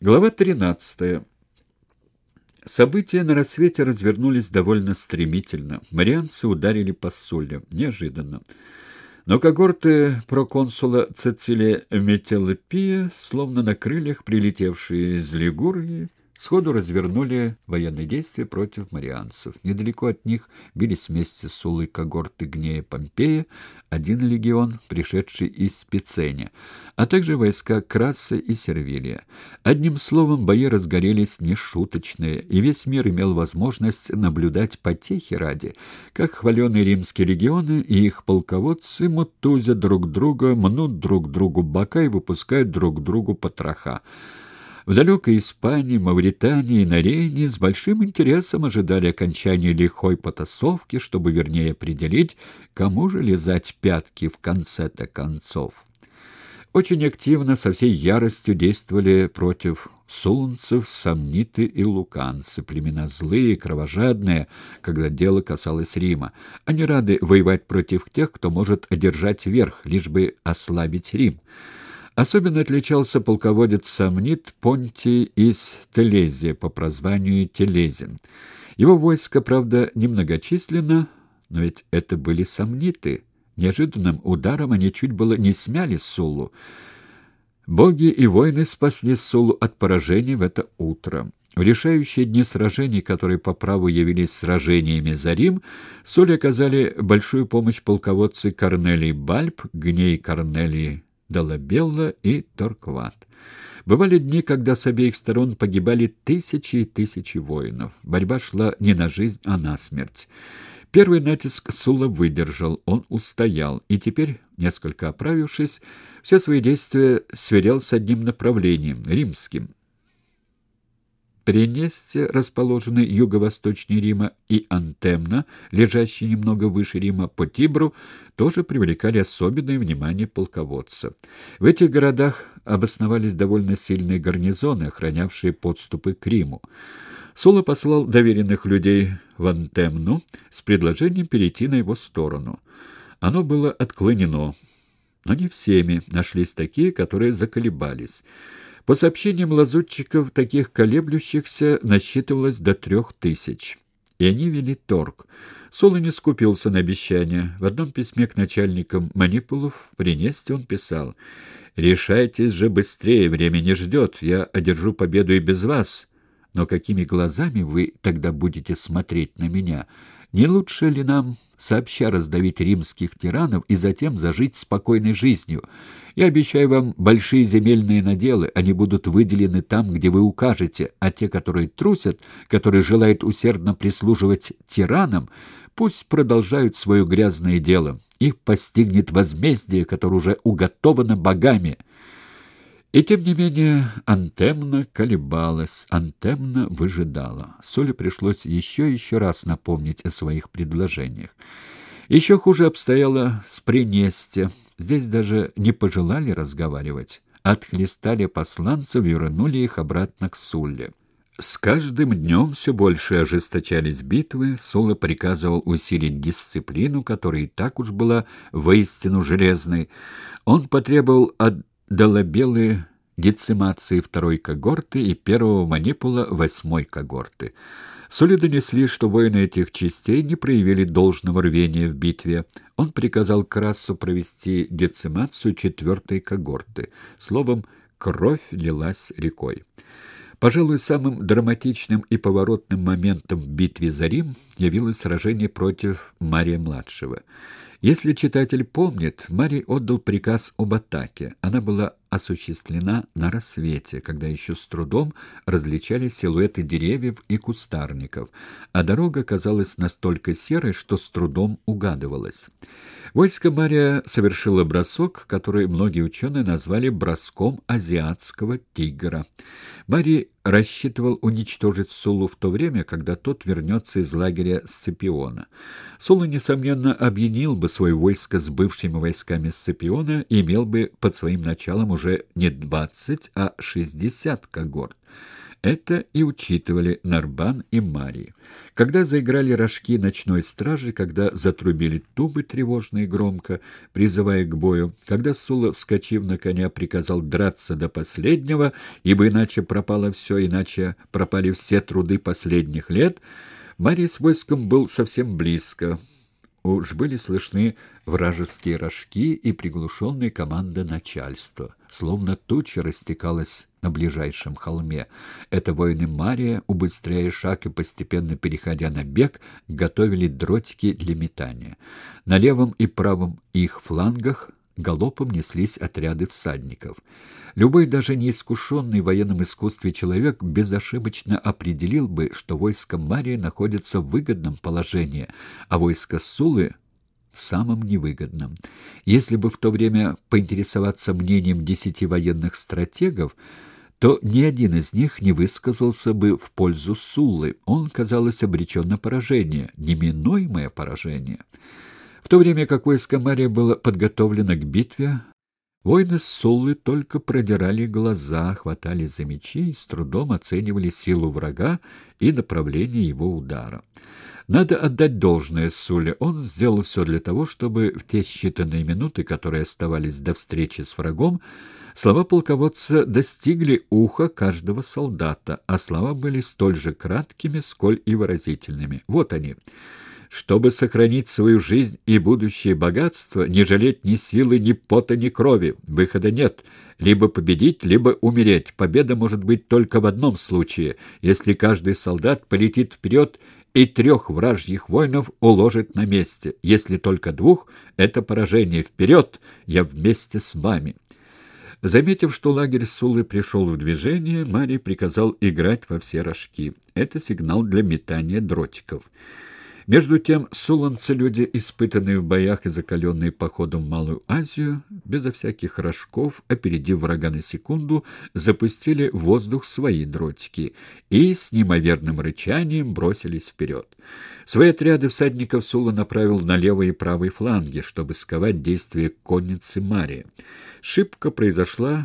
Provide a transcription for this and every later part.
Глава 13. События на рассвете развернулись довольно стремительно. Марианцы ударили по Сулле. Неожиданно. Но когорты проконсула Цицилия Метелопия, словно на крыльях, прилетевшие из Лигурии, сходу развернули военные действия против марианцев. Недалеко от них бились вместе с Суллой когорты Гнея Помпея, один легион, пришедший из Спицения, а также войска Краса и Сервилия. Одним словом, бои разгорелись нешуточные, и весь мир имел возможность наблюдать потехи ради, как хваленые римские легионы и их полководцы мутузят друг друга, мнут друг другу бока и выпускают друг другу потроха. В далекой Испании, Мавритании и на Рейне с большим интересом ожидали окончания лихой потасовки, чтобы вернее определить, кому же лизать пятки в конце-то концов. Очень активно, со всей яростью действовали против сулонцев сомниты и луканцы, племена злые, кровожадные, когда дело касалось Рима. Они рады воевать против тех, кто может одержать верх, лишь бы ослабить Рим. Особенно отличался полководец сомнит Понтий из Телезия по прозванию Телезин. Его войско, правда, немногочисленно, но ведь это были сомниты. Неожиданным ударом они чуть было не смяли Суллу. Боги и воины спасли Суллу от поражения в это утро. В решающие дни сражений, которые по праву явились сражениями за Рим, Сулле оказали большую помощь полководцы Корнелий Бальб, Гней Корнелий Долабелла и Торкват. Бывали дни, когда с обеих сторон погибали тысячи и тысячи воинов. Борьба шла не на жизнь, а на смерть. Первый натиск Сулла выдержал, он устоял, и теперь, несколько оправившись, все свои действия сверял с одним направлением — римским. Пренесте, расположенный юго-восточнее Рима, и Антемна, лежащий немного выше Рима по Тибру, тоже привлекали особенное внимание полководца. В этих городах обосновались довольно сильные гарнизоны, охранявшие подступы к Риму. Сулла послал доверенных людей в Антемну с предложением перейти на его сторону. Оно было отклонено, но не всеми, нашлись такие, которые заколебались. По сообщениям лазутчиков, таких колеблющихся насчитывалось до 3000, и они вели торг. Сулла не скупился на обещания. В одном письме к начальникам манипулов в Пренесте он писал: «Решайтесь же быстрее, время не ждет, я одержу победу и без вас. Но какими глазами вы тогда будете смотреть на меня? Не лучше ли нам сообща раздавить римских тиранов и затем зажить спокойной жизнью? Я обещаю вам большие земельные наделы, они будут выделены там, где вы укажете, а те, которые трусят, которые желают усердно прислуживать тиранам, пусть продолжают свое грязное дело. Их постигнет возмездие, которое уже уготовано богами». И тем не менее Антемна колебалась, Антемна выжидала. Сулле пришлось еще раз напомнить о своих предложениях. Еще хуже обстояло с Пренесте. Здесь даже не пожелали разговаривать. Отхлестали посланцев и вернули их обратно к Сулле. С каждым днем все больше ожесточались битвы. Сулла приказывал усилить дисциплину, которая и так уж была воистину железной. Он потребовал от Долабеллы децимации второй когорты и первого манипула 8-й когорты. Сулле донесли, что воины этих частей не проявили должного рвения в битве. Он приказал Красу провести децимацию 4-й когорты. Словом, кровь лилась рекой. Пожалуй, самым драматичным и поворотным моментом в битве за Рим явилось сражение против Мария-младшего. Если читатель помнит, Марий отдал приказ об атаке. Она была осуществлена на рассвете, когда еще с трудом различались силуэты деревьев и кустарников, а дорога казалась настолько серой, что с трудом угадывалась. Войско Мария совершило бросок, который многие ученые назвали броском азиатского тигра. Марий рассчитывал уничтожить Суллу в то время, когда тот вернется из лагеря Сципиона. Сулла, несомненно, объединил бы свое войско с бывшими войсками Сципиона и имел бы под своим началом уже уже не 20, а 60 когорт. Это и учитывали Нарбан и Марий. Когда заиграли рожки ночной стражи, когда затрубили тубы тревожно и громко, призывая к бою, когда Сула, вскочив на коня, приказал драться до последнего, ибо иначе пропало все, иначе пропали все труды последних лет, Марий с войском был совсем близко. Уж были слышны вражеские рожки и приглушенные команды начальства. Словно туча растекалась на ближайшем холме. Это воины Мария, убыстряя шаг и постепенно переходя на бег, готовили дротики для метания. На левом и правом их флангах галопом неслись отряды всадников. Любой, даже неискушенный в военном искусстве человек, безошибочно определил бы, что войско Мария находится в выгодном положении, а войско Сулы — в самом невыгодном. Если бы в то время поинтересоваться мнением 10 военных стратегов, то ни один из них не высказался бы в пользу Суллы. Он, казалось, обречен на поражение, неминуемое поражение. В то время как войско Мария было подготовлено к битве, воины Суллы только продирали глаза, хватались за мечи и с трудом оценивали силу врага и направление его удара. Надо отдать должное Сулле. Он сделал все для того, чтобы в те считанные минуты, которые оставались до встречи с врагом, слова полководца достигли уха каждого солдата, а слова были столь же краткими, сколь и выразительными. Вот они. «Чтобы сохранить свою жизнь и будущее богатство, не жалеть ни силы, ни пота, ни крови. Выхода нет. Либо победить, либо умереть. Победа может быть только в одном случае, если каждый солдат полетит вперед и 3 вражьих воинов уложит на месте. Если только 2, это поражение. Вперед! Я вместе с вами». Заметив, что лагерь Суллы пришел в движение, Марий приказал играть во все рожки. Это сигнал для метания дротиков. Между тем, суланцы, люди, испытанные в боях и закаленные походом в Малую Азию, безо всяких рожков, опередив врага на секунду, запустили в воздух свои дротики и с неимоверным рычанием бросились вперед. Свои отряды всадников Сула направил на левый и правый фланги, чтобы сковать действия конницы Мария. Шибка произошла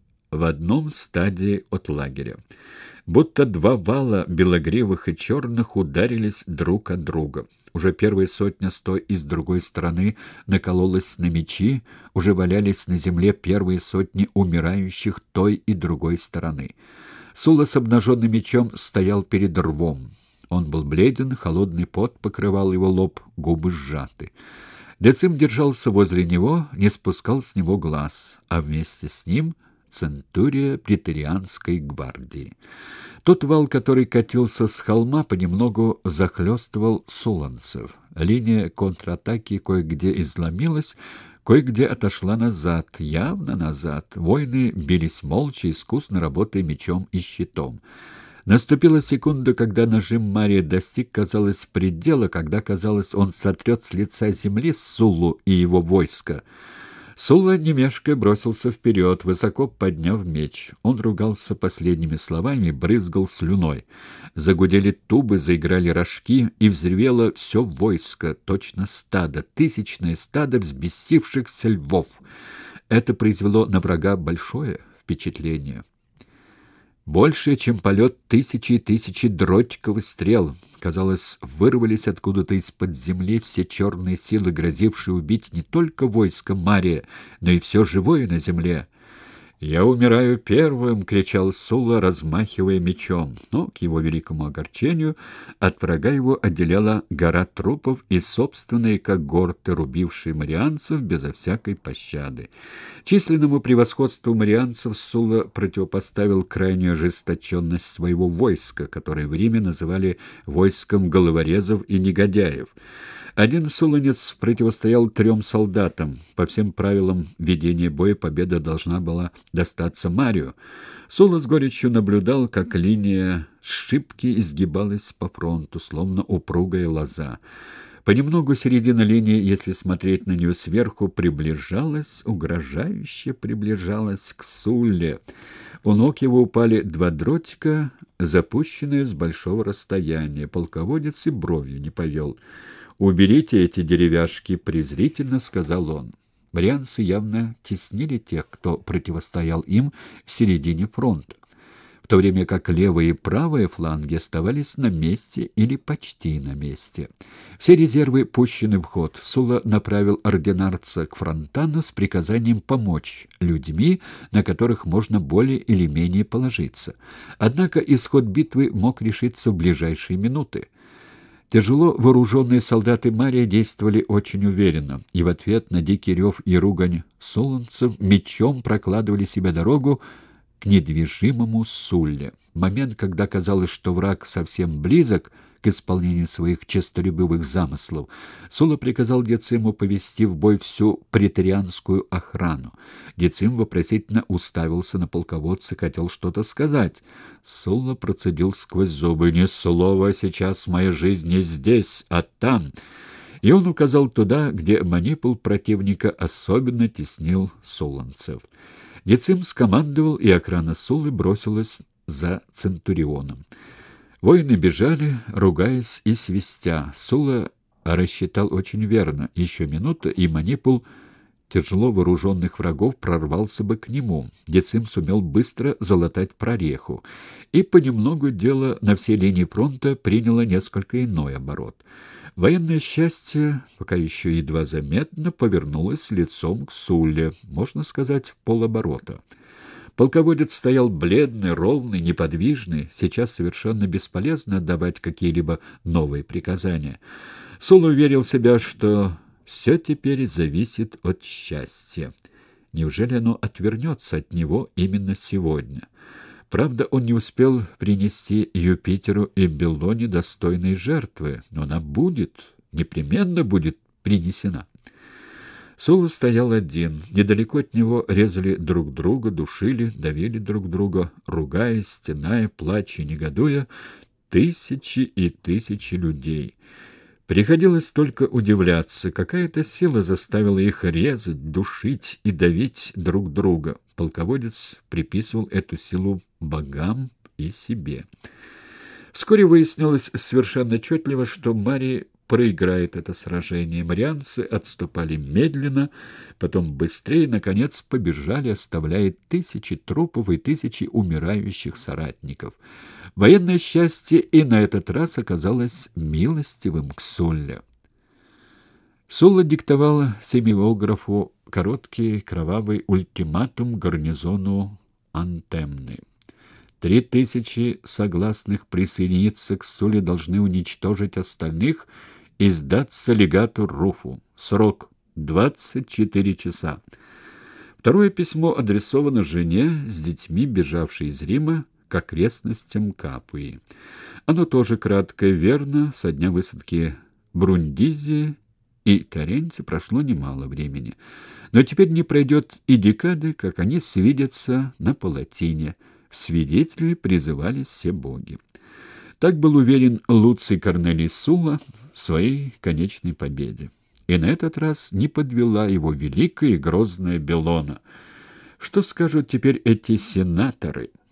в одном стадии от лагеря. Будто 2 вала белогривых и черных ударились друг от друга. Уже первая сотня с той и с другой стороны накололась на мечи, уже валялись на земле первые сотни умирающих той и другой стороны. Сула с обнаженным мечом стоял перед рвом. Он был бледен, холодный пот покрывал его лоб, губы сжаты. Децим держался возле него, не спускал с него глаз, а вместе с ним — центурия преторианской гвардии. Тот вал, который катился с холма, понемногу захлестывал суланцев. Линия контратаки кое-где изломилась, кое-где отошла назад, явно назад. Воины бились молча, искусно работая мечом и щитом. Наступила секунда, когда нажим Мария достиг, казалось, предела, когда, казалось, он сотрет с лица земли Суллу и его войско. Сулла, не мешкая, бросился вперед, высоко подняв меч. Он ругался последними словами, брызгал слюной. Загудели тубы, заиграли рожки, и взревело все войско, точно стадо, тысячное стадо взбесившихся львов. Это произвело на врага большое впечатление. Больше, чем полет тысячи и тысячи дротиков и стрел. Казалось, вырвались откуда-то из-под земли все черные силы, грозившие убить не только войско Мария, но и все живое на земле. «Я умираю первым!» — кричал Сула, размахивая мечом. Но, к его великому огорчению, от врага его отделяла гора трупов и собственные когорты, рубившие марианцев безо всякой пощады. Численному превосходству марианцев Сула противопоставил крайнюю ожесточенность своего войска, которое в Риме называли войском головорезов и негодяев. Один суланец противостоял 3 солдатам. По всем правилам ведения боя победа должна была достаться Марию. Сула с горечью наблюдал, как линия Шибки изгибалась по фронту, словно упругая лоза. Понемногу середина линии, если смотреть на нее сверху, приближалась, угрожающе приближалась к Сулле. У ног его упали 2 дротика, запущенные с большого расстояния. Полководец и бровью не повел. «Уберите эти деревяшки», — презрительно сказал он. Марианцы явно теснили тех, кто противостоял им в середине фронта, в то время как левые и правые фланги оставались на месте или почти на месте. Все резервы пущены в ход. Сула направил ординарца к Фронтану с приказанием помочь людьми, на которых можно более или менее положиться. Однако исход битвы мог решиться в ближайшие минуты. Тяжело вооруженные солдаты Мария действовали очень уверенно, и в ответ на дикий рев и ругань суланцев мечом прокладывали себе дорогу к недвижимому Сулле. Момент, когда казалось, что враг совсем близок к исполнению своих честолюбивых замыслов, Сула приказал Дециму повести в бой всю преторианскую охрану. Децим вопросительно уставился на полководца, хотел что-то сказать. Сула процедил сквозь зубы: «Ни слова, сейчас моя жизнь не здесь, а там». И он указал туда, где манипул противника особенно теснил суланцев. Децим скомандовал, и охрана Суллы бросилась за центурионом. Воины бежали, ругаясь и свистя. Сула рассчитал очень верно. Еще минута, и манипул тяжело вооруженных врагов прорвался бы к нему. Децим сумел быстро залатать прореху. И понемногу дело на всей линии фронта приняло несколько иной оборот. Военное счастье, пока еще едва заметно, повернулось лицом к Сулле, можно сказать, в полоборота. Полководец стоял бледный, ровный, неподвижный. Сейчас совершенно бесполезно давать какие-либо новые приказания. Сула уверил себя, что все теперь зависит от счастья. Неужели оно отвернется от него именно сегодня? Правда, он не успел принести Юпитеру и Беллоне достойной жертвы, но она будет, непременно будет принесена. Сула стоял один. Недалеко от него резали друг друга, душили, давили друг друга, ругаясь, стеная, плача, негодуя, тысячи и тысячи людей. Приходилось только удивляться, какая-то сила заставила их резать, душить и давить друг друга. Полководец приписывал эту силу богам и себе. Вскоре выяснилось совершенно отчетливо, что Марий проиграет это сражение. Марианцы отступали медленно, потом быстрее, наконец побежали, оставляя тысячи трупов и тысячи умирающих соратников. Военное счастье и на этот раз оказалось милостивым к Сулле. Сула диктовала семиографу короткий кровавый ультиматум гарнизону Антемны. 3000 согласных присоединиться к Сулле должны уничтожить остальных и сдаться легату Руфу. Срок 24 часа. Второе письмо адресовано жене с детьми, бежавшей из Рима к окрестностям Капуи. Оно тоже краткое, верно. Со дня высадки Брундизи и Таренте прошло немало времени. Но теперь не пройдет и декады, как они свидятся на палатине. В свидетели призывались все боги. Так был уверен Луций Корнелий Сула в своей конечной победе. И на этот раз не подвела его великая и грозная Беллона. Что скажут теперь эти сенаторы?